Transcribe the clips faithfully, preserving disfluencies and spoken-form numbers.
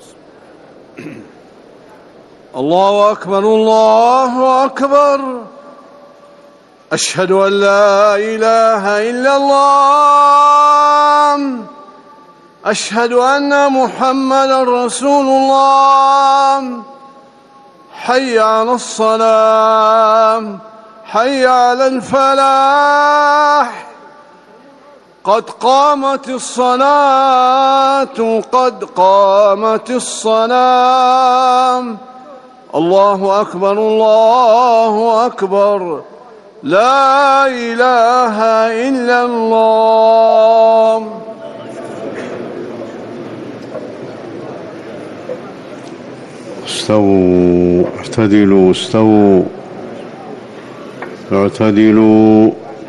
الله أكبر الله أكبر. أشهد أن لا إله إلا الله. أشهد أن محمدًا رسول الله. حي على الصلاة، حي على الفلاح، قد قامت الصلاة، قد قامت الصلاة. الله أكبر الله أكبر. لا إله إلا الله. استووا اعتدلوا استووا اعتدلوا.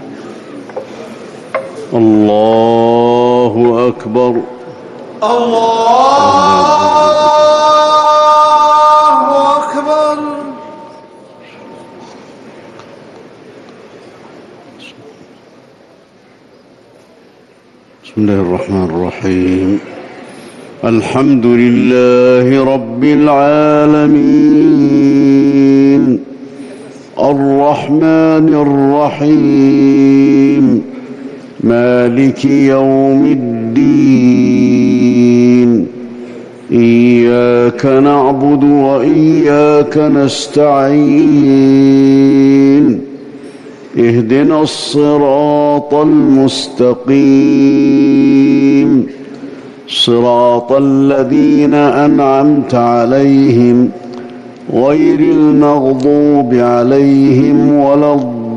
الله أكبر الله أكبر. بسم الله الرحمن الرحيم. الحمد لله رب العالمين الرحمن الرحيم مالك يوم الدين. إياك نعبد وإياك نستعين. اهدنا الصراط المستقيم صراط الذين أنعمت عليهم غير المغضوب عليهم ولا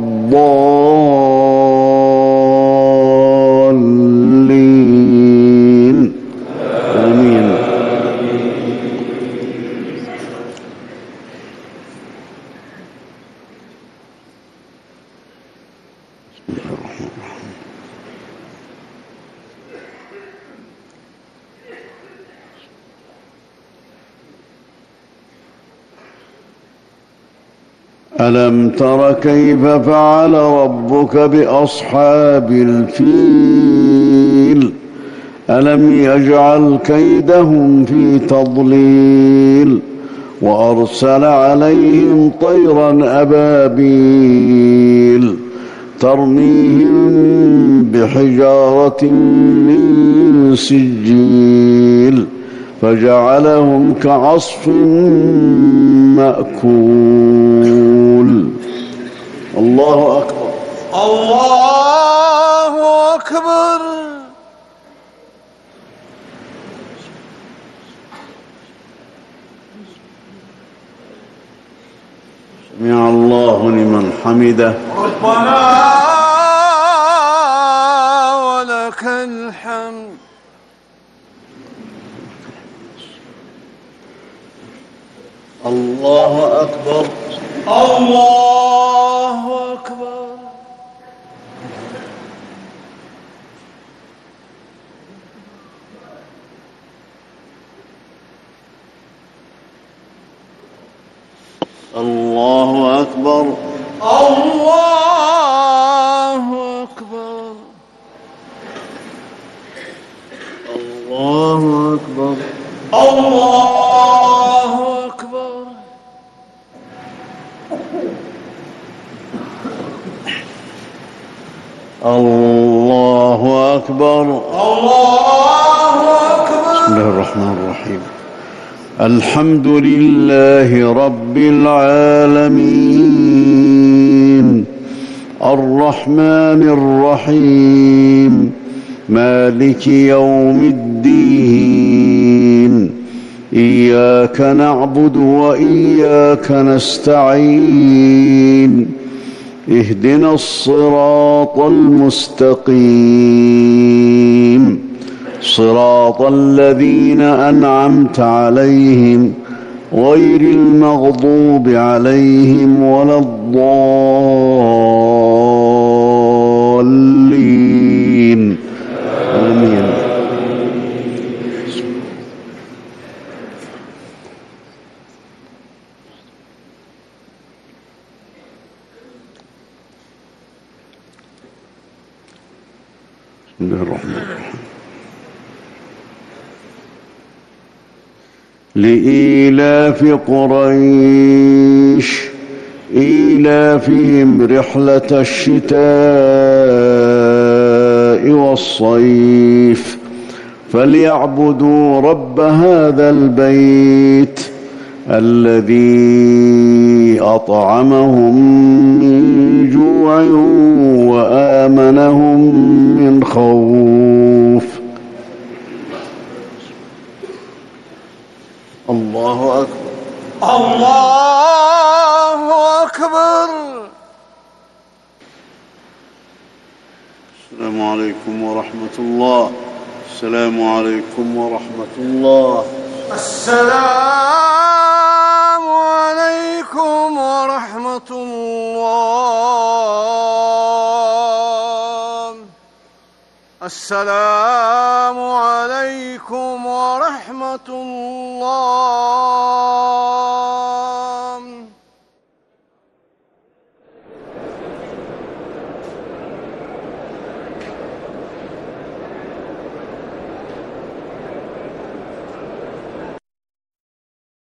الضالين. آمين. ألم تر كيف فعل ربك بأصحاب الفيل؟ ألم يجعل كيدهم في تضليل وأرسل عليهم طيرا أبابيل ترميهم بحجارة من سجيل فجعلهم كعصف مأكول. الله أكبر الله أكبر. سمع الله لمن حمده. ربنا ولك الحمد. الله أكبر الله أكبر. الله أكبر الله أكبر. الله أكبر الله أكبر. الله أكبر. الله أكبر. بسم الله الرحمن الرحيم. الحمد لله رب العالمين الرحمن الرحيم مالك يوم الدين. إياك نعبد وإياك نستعين. اهدنا الصراط المستقيم صراط الذين أنعمت عليهم غير المغضوب عليهم ولا الضالين. آمين. بسم الله الرحمن الرحيم. لإيلاف قريش إيلافهم رحلة الشتاء والصيف فليعبدوا رب هذا البيت الذي أطعمهم من جوع وآمنهم من خوف. الله أكبر. الله أكبر. السلام عليكم ورحمة الله. السلام عليكم ورحمة الله. السلام عليكم ورحمة الله. السلام عليكم ورحمة الله.